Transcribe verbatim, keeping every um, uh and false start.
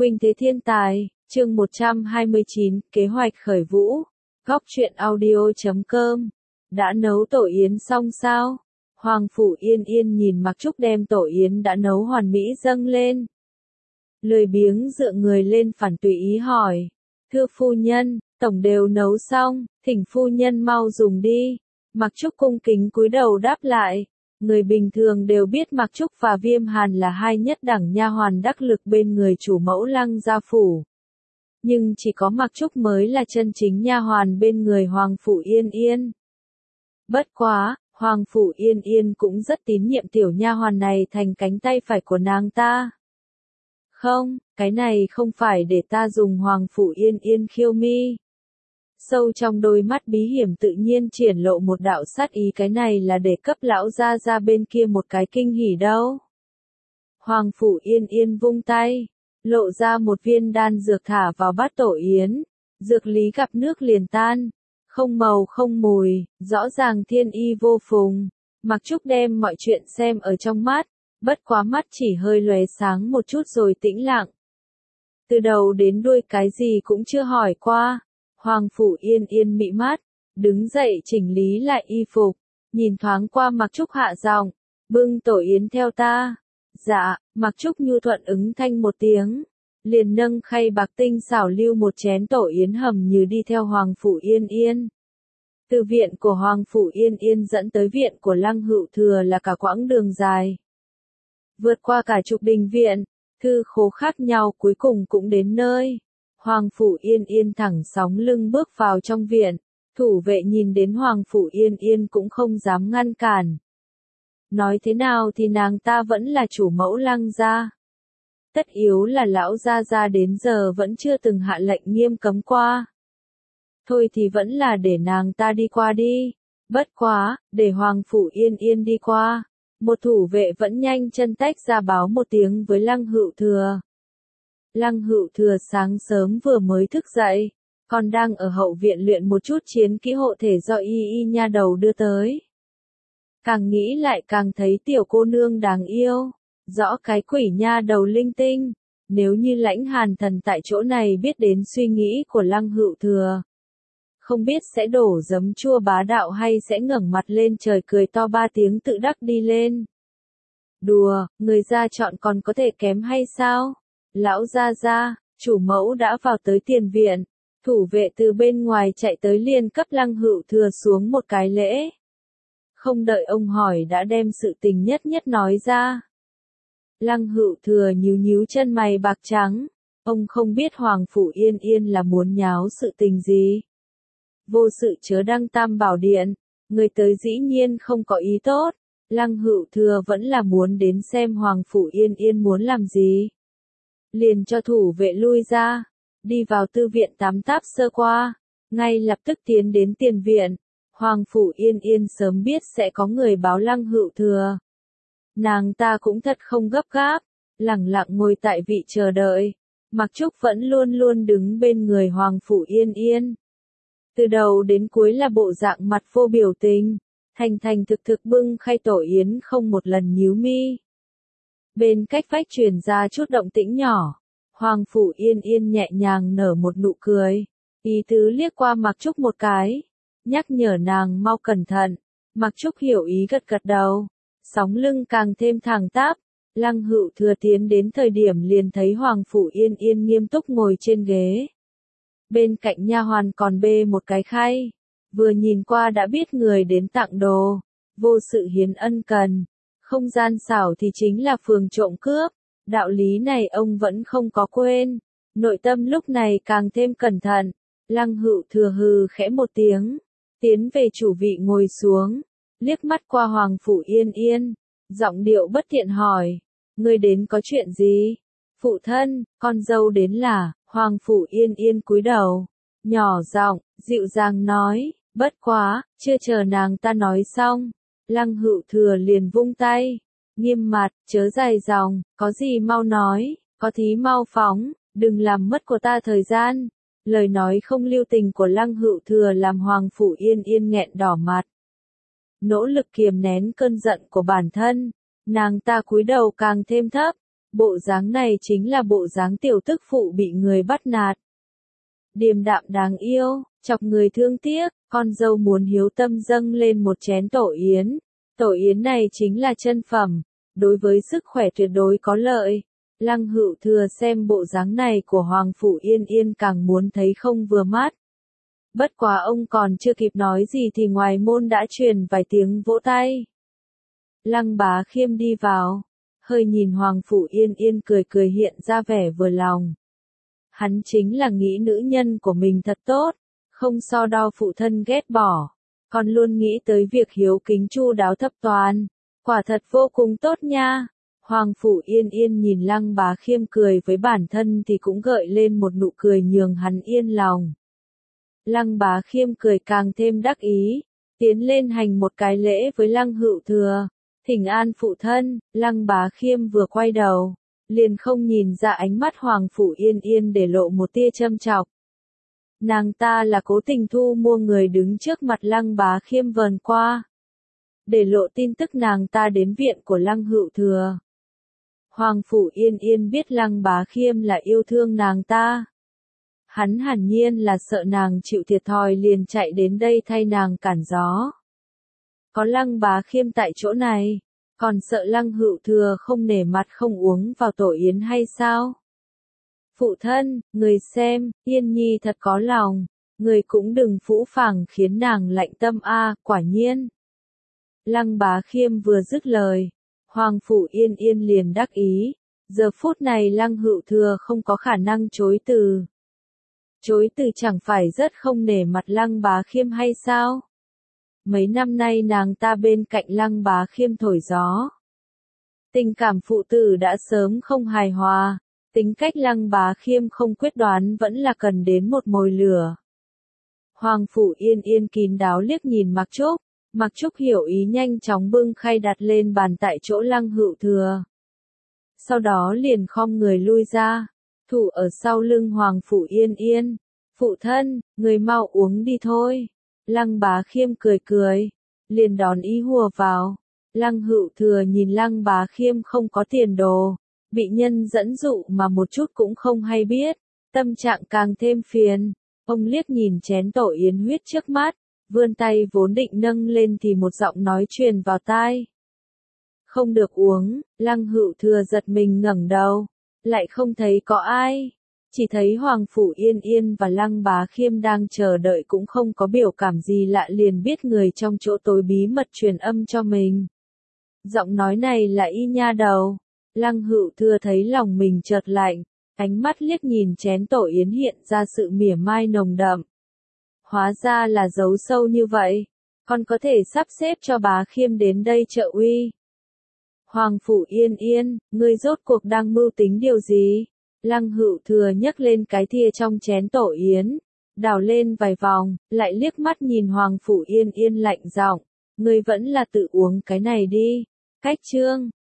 Khuynh thế thiên tài, chương một trăm hai mươi chín, kế hoạch khởi vũ. Góc truyện audio chấm com. Đã nấu tổ yến xong sao? Hoàng Phủ Yên Yên nhìn Mặc Trúc đem tổ yến đã nấu hoàn mỹ dâng lên. Lười biếng dựa người lên phản tùy ý hỏi. Thưa phu nhân, tổng đều nấu xong, thỉnh phu nhân mau dùng đi. Mặc Trúc cung kính cúi đầu đáp lại. Người bình thường đều biết Mặc Trúc và Viêm Hàn là hai nhất đẳng nha hoàn đắc lực bên người chủ mẫu Lăng gia phủ. Nhưng chỉ có Mặc Trúc mới là chân chính nha hoàn bên người Hoàng Phủ Yên Yên. Bất quá, Hoàng Phủ Yên Yên cũng rất tín nhiệm tiểu nha hoàn này thành cánh tay phải của nàng ta. Không, cái này không phải để ta dùng Hoàng Phủ Yên Yên khiêu mi. Sâu trong đôi mắt bí hiểm tự nhiên triển lộ một đạo sát ý, cái này là để cấp lão gia gia bên kia một cái kinh hỉ đâu. Hoàng Phủ Yên Yên vung tay, lộ ra một viên đan dược thả vào bát tổ yến, dược lý gặp nước liền tan, không màu không mùi, rõ ràng thiên y vô phùng. Mặc Trúc đem mọi chuyện xem ở trong mắt, bất quá mắt chỉ hơi lóe sáng một chút rồi tĩnh lặng. Từ đầu đến đuôi cái gì cũng chưa hỏi qua. Hoàng Phủ Yên Yên mị mắt, đứng dậy chỉnh lý lại y phục, nhìn thoáng qua Mặc Trúc hạ giọng, bưng tổ yến theo ta. Dạ, Mặc Trúc nhu thuận ứng thanh một tiếng, liền nâng khay bạc tinh xảo lưu một chén tổ yến hầm như đi theo Hoàng Phủ Yên Yên. Từ viện của Hoàng Phủ Yên Yên dẫn tới viện của Lăng Hữu Thừa là cả quãng đường dài. Vượt qua cả chục đình viện, thư khố khác nhau cuối cùng cũng đến nơi. Hoàng Phủ Yên Yên thẳng sóng lưng bước vào trong viện, thủ vệ nhìn đến Hoàng Phủ Yên Yên cũng không dám ngăn cản. Nói thế nào thì nàng ta vẫn là chủ mẫu Lăng gia. Tất yếu là lão gia gia đến giờ vẫn chưa từng hạ lệnh nghiêm cấm qua. Thôi thì vẫn là để nàng ta đi qua đi. Bất quá, để Hoàng Phủ Yên Yên đi qua. Một thủ vệ vẫn nhanh chân tách ra báo một tiếng với Lăng Hữu Thừa. Lăng Hữu Thừa sáng sớm vừa mới thức dậy, còn đang ở hậu viện luyện một chút chiến kỹ hộ thể do y y nha đầu đưa tới. Càng nghĩ lại càng thấy tiểu cô nương đáng yêu, rõ cái quỷ nha đầu linh tinh, nếu như Lãnh Hàn Thần tại chỗ này biết đến suy nghĩ của Lăng Hữu Thừa. Không biết sẽ đổ giấm chua bá đạo hay sẽ ngẩng mặt lên trời cười to ba tiếng tự đắc đi lên. Đùa, người ra chọn còn có thể kém hay sao? Lão gia gia, chủ mẫu đã vào tới tiền viện, thủ vệ từ bên ngoài chạy tới liền cấp Lăng Hữu Thừa xuống một cái lễ. Không đợi ông hỏi đã đem sự tình nhất nhất nói ra. Lăng Hữu Thừa nhíu nhíu chân mày bạc trắng, ông không biết Hoàng Phủ Yên Yên là muốn nháo sự tình gì. Vô sự chớ đăng tam bảo điện, người tới dĩ nhiên không có ý tốt, Lăng Hữu Thừa vẫn là muốn đến xem Hoàng Phủ Yên Yên muốn làm gì. Liền cho thủ vệ lui ra, đi vào tư viện tắm táp sơ qua, ngay lập tức tiến đến tiền viện. Hoàng Phủ Yên Yên sớm biết sẽ có người báo Lăng Hữu Thừa. Nàng ta cũng thật không gấp gáp, lẳng lặng ngồi tại vị chờ đợi. Mặc Trúc vẫn luôn luôn đứng bên người Hoàng Phủ Yên Yên. Từ đầu đến cuối là bộ dạng mặt vô biểu tình, thành thành thực thực bưng khay tổ yến không một lần nhíu mi. Bên cách vách truyền ra chút động tĩnh nhỏ, Hoàng Phủ Yên Yên nhẹ nhàng nở một nụ cười, ý tứ liếc qua Mặc Trúc một cái, nhắc nhở nàng mau cẩn thận. Mặc Trúc hiểu ý gật gật đầu, sóng lưng càng thêm thẳng tắp. Lăng Hữu Thừa tiến đến thời điểm liền thấy Hoàng Phủ Yên Yên nghiêm túc ngồi trên ghế. Bên cạnh nha hoàn còn bê một cái khay, vừa nhìn qua đã biết người đến tặng đồ, vô sự hiến ân cần. Không gian xảo thì chính là phường trộm cướp, đạo lý này ông vẫn không có quên, nội tâm lúc này càng thêm cẩn thận. Lăng Hữu Thừa hừ khẽ một tiếng, tiến về chủ vị ngồi xuống, liếc mắt qua Hoàng Phủ Yên Yên, giọng điệu bất thiện hỏi, ngươi đến có chuyện gì? Phụ thân, con dâu đến là. Hoàng Phủ Yên Yên cúi đầu, nhỏ giọng, dịu dàng nói, bất quá, chưa chờ nàng ta nói xong. Lăng Hữu Thừa liền vung tay, nghiêm mặt, chớ dài dòng, có gì mau nói, có thí mau phóng, đừng làm mất của ta thời gian. Lời nói không lưu tình của Lăng Hữu Thừa làm Hoàng Phủ Yên Yên nghẹn đỏ mặt. Nỗ lực kiềm nén cơn giận của bản thân, nàng ta cúi đầu càng thêm thấp, Bộ dáng này chính là bộ dáng tiểu tức phụ bị người bắt nạt. Điềm đạm đáng yêu, chọc người thương tiếc, con dâu muốn hiếu tâm dâng lên một chén tổ yến. Tổ yến này chính là chân phẩm, đối với sức khỏe tuyệt đối có lợi. Lăng Hữu Thừa xem bộ dáng này của Hoàng Phủ Yên Yên càng muốn thấy không vừa mắt. Bất quá ông còn chưa kịp nói gì thì ngoài môn đã truyền vài tiếng vỗ tay. Lăng Bá Khiêm đi vào, hơi nhìn Hoàng Phủ Yên Yên cười cười hiện ra vẻ vừa lòng. Hắn chính là nghĩ nữ nhân của mình thật tốt, không so đo phụ thân ghét bỏ, còn luôn nghĩ tới việc hiếu kính chu đáo thập toàn, quả thật vô cùng tốt nha. Hoàng Phủ Yên Yên nhìn Lăng Bá Khiêm cười với bản thân thì cũng gợi lên một nụ cười nhường hắn yên lòng. Lăng Bá Khiêm cười càng thêm đắc ý, tiến lên hành một cái lễ với Lăng Hữu Thừa, thỉnh an phụ thân. Lăng Bá Khiêm vừa quay đầu, liền không nhìn ra ánh mắt Hoàng Phủ Yên Yên để lộ một tia châm chọc. Nàng ta là cố tình thu mua người đứng trước mặt Lăng Bá Khiêm vờn qua, để lộ tin tức nàng ta đến viện của Lăng Hữu Thừa. Hoàng Phủ Yên Yên biết Lăng Bá Khiêm là yêu thương nàng ta. Hắn hẳn nhiên là sợ nàng chịu thiệt thòi liền chạy đến đây thay nàng cản gió. Có Lăng Bá Khiêm tại chỗ này, còn sợ Lăng Hữu Thừa không nể mặt không uống vào tổ yến hay sao? Phụ thân, người xem, Yên Nhi thật có lòng, người cũng đừng phũ phàng khiến nàng lạnh tâm a, quả nhiên. Lăng Bá Khiêm vừa dứt lời, Hoàng Phủ Yên Yên liền đắc ý, giờ phút này Lăng Hữu Thừa không có khả năng chối từ. Chối từ chẳng phải rất không nể mặt Lăng Bá Khiêm hay sao? Mấy năm nay nàng ta bên cạnh Lăng Bá Khiêm thổi gió. Tình cảm phụ tử đã sớm không hài hòa, tính cách Lăng Bá Khiêm không quyết đoán vẫn là cần đến một mồi lửa. Hoàng Phủ Yên Yên kín đáo liếc nhìn Mạc Trúc, Mạc Trúc hiểu ý nhanh chóng bưng khay đặt lên bàn tại chỗ Lăng Hữu Thừa. Sau đó liền khom người lui ra, thủ ở sau lưng Hoàng Phủ Yên Yên. Phụ thân, người mau uống đi thôi. Lăng Bá Khiêm cười cười, liền đón ý hùa vào. Lăng Hữu Thừa nhìn Lăng Bá Khiêm không có tiền đồ, bị nhân dẫn dụ mà một chút cũng không hay biết, tâm trạng càng thêm phiền. Ông liếc nhìn chén tổ yến huyết trước mắt, vươn tay vốn định nâng lên thì một giọng nói truyền vào tai. Không được uống. Lăng Hữu Thừa giật mình ngẩng đầu, lại không thấy có ai. Chỉ thấy Hoàng Phủ Yên Yên và Lăng Bá Khiêm đang chờ đợi cũng không có biểu cảm gì lạ liền biết người trong chỗ tối bí mật truyền âm cho mình. Giọng nói này là y nha đầu. Lăng Hữu Thừa thấy lòng mình chợt lạnh, ánh mắt liếc nhìn chén tổ yến hiện ra sự mỉa mai nồng đậm. Hóa ra là giấu sâu như vậy, còn có thể sắp xếp cho Bá Khiêm đến đây trợ uy. Hoàng Phủ Yên Yên, ngươi rốt cuộc đang mưu tính điều gì? Lăng Hữu Thừa nhấc lên cái thìa trong chén tổ yến, đảo lên vài vòng, lại liếc mắt nhìn Hoàng Phủ Yên Yên lạnh giọng, ngươi vẫn là tự uống cái này đi. Cách chương